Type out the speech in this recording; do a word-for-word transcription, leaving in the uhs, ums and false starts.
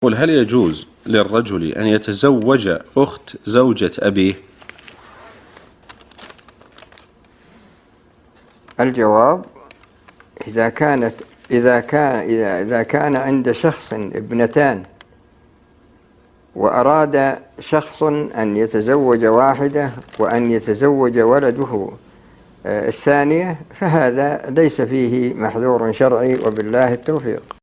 قل هل يجوز للرجل أن يتزوج أخت زوجة أبيه؟ الجواب: إذا كانت إذا كان إذا إذا كان عند شخص ابنتان وأراد شخص أن يتزوج واحدة وأن يتزوج ولده الثانية، فهذا ليس فيه محذور شرعي، وبالله التوفيق.